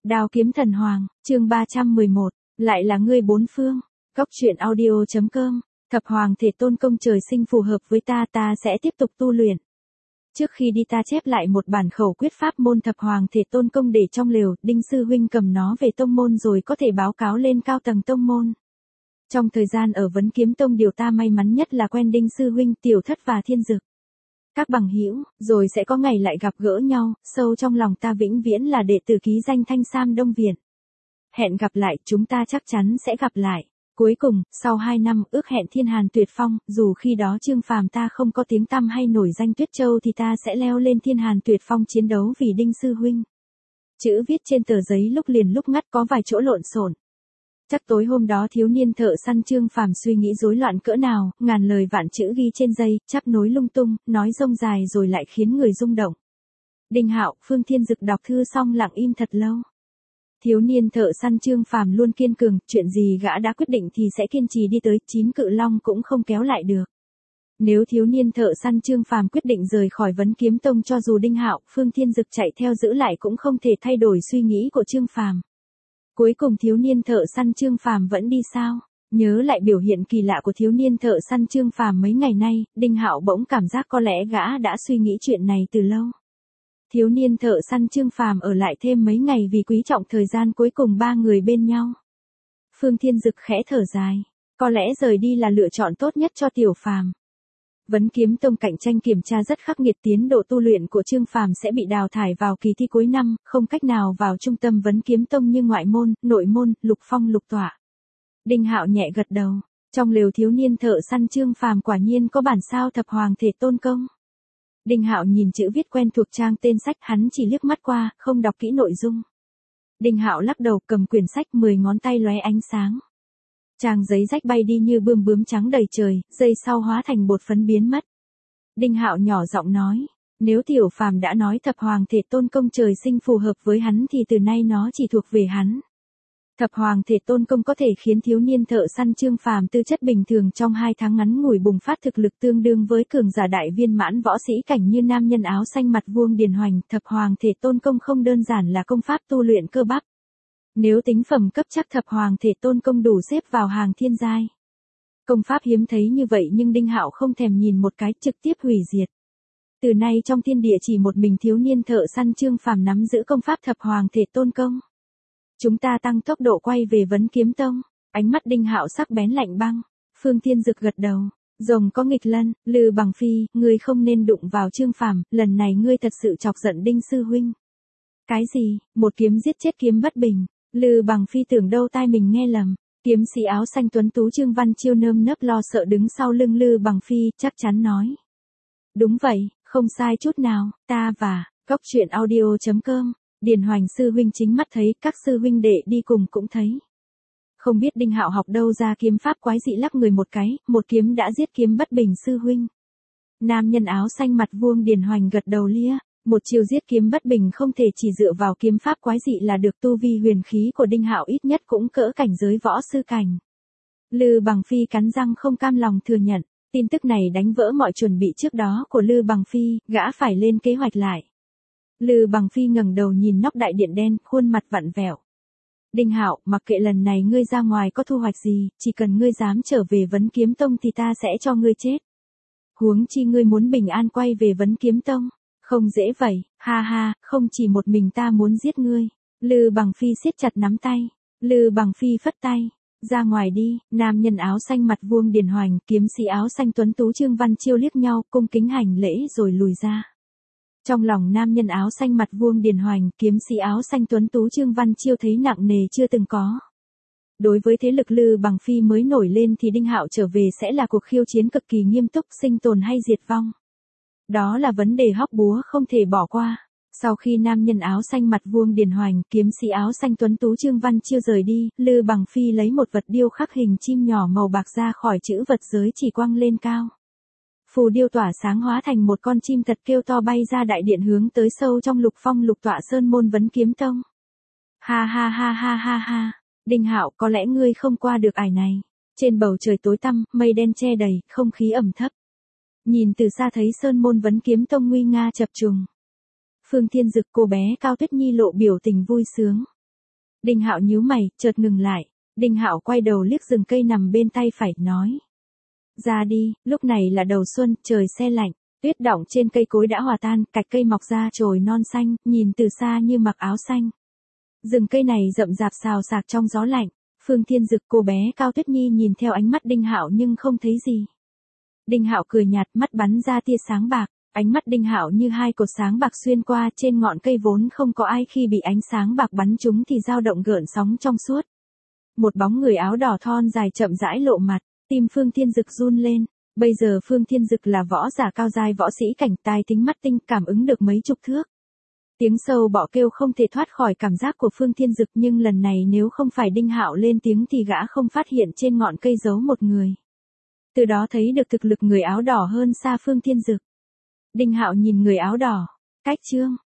Đao kiếm thần hoàng, chương 311, lại là ngươi bốn phương. Góc truyện audio.com, thập hoàng thể tôn công trời sinh phù hợp với ta sẽ tiếp tục tu luyện. Trước khi đi ta chép lại một bản khẩu quyết pháp môn thập hoàng thể tôn công để trong lều, Đinh sư huynh cầm nó về tông môn rồi có thể báo cáo lên cao tầng tông môn. Trong thời gian ở Vấn Kiếm Tông điều ta may mắn nhất là quen Đinh sư huynh, Tiểu Thất và Thiên Dực. Các bằng hữu, rồi sẽ có ngày lại gặp gỡ nhau, sâu trong lòng ta vĩnh viễn là đệ tử ký danh Thanh Sam Đông Viện. Hẹn gặp lại, chúng ta chắc chắn sẽ gặp lại. Cuối cùng, sau 2 năm ước hẹn Thiên Hàn Tuyệt Phong, dù khi đó Trương Phàm ta không có tiếng tăm hay nổi danh Tuyết Châu thì ta sẽ leo lên Thiên Hàn Tuyệt Phong chiến đấu vì Đinh sư huynh. Chữ viết trên tờ giấy lúc liền lúc ngắt có vài chỗ lộn xộn. Chắc tối hôm đó thiếu niên thợ săn Trương Phàm suy nghĩ rối loạn cỡ nào, ngàn lời vạn chữ ghi trên dây, chắp nối lung tung, nói rông dài rồi lại khiến người rung động. Đinh Hạo, Phương Thiên Dực đọc thư xong lặng im thật lâu. Thiếu niên thợ săn Trương Phàm luôn kiên cường, chuyện gì gã đã quyết định thì sẽ kiên trì đi tới, 9 cự long cũng không kéo lại được. Nếu thiếu niên thợ săn Trương Phàm quyết định rời khỏi Vấn Kiếm Tông, cho dù Đinh Hạo, Phương Thiên Dực chạy theo giữ lại cũng không thể thay đổi suy nghĩ của Trương Phàm. Cuối cùng thiếu niên thợ săn Trương Phàm vẫn đi sao? Nhớ lại biểu hiện kỳ lạ của thiếu niên thợ săn Trương Phàm mấy ngày nay, Đinh Hạo bỗng cảm giác có lẽ gã đã suy nghĩ chuyện này từ lâu. Thiếu niên thợ săn Trương Phàm ở lại thêm mấy ngày vì quý trọng thời gian cuối cùng ba người bên nhau. Phương Thiên Dực khẽ thở dài, có lẽ rời đi là lựa chọn tốt nhất cho Tiểu Phàm. Vấn Kiếm Tông cạnh tranh kiểm tra rất khắc nghiệt, tiến độ tu luyện của Trương Phàm sẽ bị đào thải vào kỳ thi cuối năm, không cách nào vào trung tâm Vấn Kiếm Tông như ngoại môn, nội môn, lục phong lục tọa. Đinh Hạo nhẹ gật đầu, trong lều thiếu niên thợ săn Trương Phàm quả nhiên có bản sao thập hoàng thể tôn công. Đinh Hạo nhìn chữ viết quen thuộc trang tên sách, hắn chỉ liếc mắt qua, không đọc kỹ nội dung. Đinh Hạo lắc đầu cầm quyển sách, 10 ngón tay lóe ánh sáng. Trang giấy rách bay đi như bướm trắng đầy trời, giây sau hóa thành bột phấn biến mất. Đinh Hạo nhỏ giọng nói, nếu Tiểu Phàm đã nói thập hoàng thể tôn công trời sinh phù hợp với hắn thì từ nay nó chỉ thuộc về hắn. Thập hoàng thể tôn công có thể khiến thiếu niên thợ săn Trương Phàm tư chất bình thường trong 2 tháng ngắn ngủi bùng phát thực lực tương đương với cường giả đại viên mãn võ sĩ cảnh như nam nhân áo xanh mặt vuông Điền Hoành. Thập hoàng thể tôn công không đơn giản là công pháp tu luyện cơ bắp. Nếu tính phẩm cấp chắc thập hoàng thể tôn công đủ xếp vào hàng thiên giai. Công pháp hiếm thấy như vậy nhưng Đinh Hạo không thèm nhìn một cái, trực tiếp hủy diệt. Từ nay trong thiên địa chỉ một mình thiếu niên thợ săn Trương Phàm nắm giữ công pháp thập hoàng thể tôn công. Chúng ta tăng tốc độ quay về Vấn Kiếm Tông. Ánh mắt Đinh Hạo sắc bén lạnh băng. Phương Thiên Dực gật đầu. Rồng có nghịch lân, Lư Bằng Phi, ngươi không nên đụng vào Trương Phàm, lần này ngươi thật sự chọc giận Đinh sư huynh. Cái gì? Một kiếm giết chết kiếm bất bình. Lư Bằng Phi tưởng đâu tai mình nghe lầm. Kiếm sĩ áo xanh tuấn tú Trương Văn Chiêu nơm nớp lo sợ đứng sau lưng Lư Bằng Phi, chắc chắn nói. Đúng vậy, không sai chút nào, ta và Góc truyện audio.com. Điền Hoành sư huynh chính mắt thấy, các sư huynh đệ đi cùng cũng thấy. Không biết Đinh Hạo học đâu ra kiếm pháp quái dị lắc người một cái, một kiếm đã giết kiếm bất bình sư huynh. Nam nhân áo xanh mặt vuông Điền Hoành gật đầu lia, một chiêu giết kiếm bất bình không thể chỉ dựa vào kiếm pháp quái dị là được, tu vi huyền khí của Đinh Hạo ít nhất cũng cỡ cảnh giới võ sư cảnh. Lư Bằng Phi cắn răng không cam lòng thừa nhận, tin tức này đánh vỡ mọi chuẩn bị trước đó của Lư Bằng Phi, gã phải lên kế hoạch lại. Lư Bằng Phi ngẩng đầu nhìn nóc đại điện đen, khuôn mặt vặn vẹo. Đinh Hạo, mặc kệ lần này ngươi ra ngoài có thu hoạch gì, chỉ cần ngươi dám trở về Vấn Kiếm Tông thì ta sẽ cho ngươi chết. Huống chi ngươi muốn bình an quay về Vấn Kiếm Tông, không dễ vậy, ha ha, không chỉ một mình ta muốn giết ngươi. Lư Bằng Phi siết chặt nắm tay. Lư Bằng Phi phất tay. Ra ngoài đi. Nam nhân áo xanh mặt vuông Điền Hoành, kiếm sĩ áo xanh tuấn tú Trương Văn Chiêu liếc nhau, cung kính hành lễ rồi lùi ra. Trong lòng nam nhân áo xanh mặt vuông Điền Hoành, kiếm sĩ áo xanh tuấn tú Trương Văn Chiêu thấy nặng nề chưa từng có. Đối với thế lực Lư Bằng Phi mới nổi lên thì Đinh Hạo trở về sẽ là cuộc khiêu chiến cực kỳ nghiêm túc, sinh tồn hay diệt vong. Đó là vấn đề hóc búa không thể bỏ qua. Sau khi nam nhân áo xanh mặt vuông Điền Hoành, kiếm sĩ áo xanh tuấn tú Trương Văn Chiêu rời đi, Lư Bằng Phi lấy một vật điêu khắc hình chim nhỏ màu bạc ra khỏi chữ vật giới chỉ quăng lên cao. Phù điêu tỏa sáng hóa thành một con chim thật kêu to bay ra đại điện hướng tới sâu trong lục phong lục tọa sơn môn Vấn Kiếm Tông. Ha ha ha ha ha ha, Đinh Hạo, có lẽ ngươi không qua được ải này. Trên bầu trời tối tăm, mây đen che đầy, không khí ẩm thấp. Nhìn từ xa thấy sơn môn Vấn Kiếm Tông nguy nga chập trùng. Phương Thiên Dực, cô bé Cao Tuyết Nhi lộ biểu tình vui sướng. Đinh Hạo nhíu mày, chợt ngừng lại. Đinh Hạo quay đầu liếc rừng cây nằm bên tay phải, nói. Ra đi, lúc này là đầu xuân, trời se lạnh, tuyết đọng trên cây cối đã hòa tan, cạch cây mọc ra chồi non xanh, nhìn từ xa như mặc áo xanh. Rừng cây này rậm rạp xào xạc trong gió lạnh. Phương Thiên Dực, cô bé Cao Tuyết Nhi nhìn theo ánh mắt Đinh Hạo nhưng không thấy gì. Đinh Hạo cười nhạt, mắt bắn ra tia sáng bạc, ánh mắt Đinh Hạo như hai cột sáng bạc xuyên qua trên ngọn cây vốn không có ai, khi bị ánh sáng bạc bắn trúng thì dao động gợn sóng trong suốt. Một bóng người áo đỏ thon dài chậm rãi lộ mặt, tim Phương Thiên Dực run lên. Bây giờ Phương Thiên Dực là võ giả cao giai, võ sĩ cảnh, tai tính mắt tinh, cảm ứng được mấy chục thước. Tiếng sâu bọ kêu không thể thoát khỏi cảm giác của Phương Thiên Dực, nhưng lần này nếu không phải Đinh Hạo lên tiếng thì gã không phát hiện trên ngọn cây giấu một người. Từ đó thấy được thực lực người áo đỏ hơn xa Phương Thiên Dực. Đinh Hạo nhìn người áo đỏ. Cách chương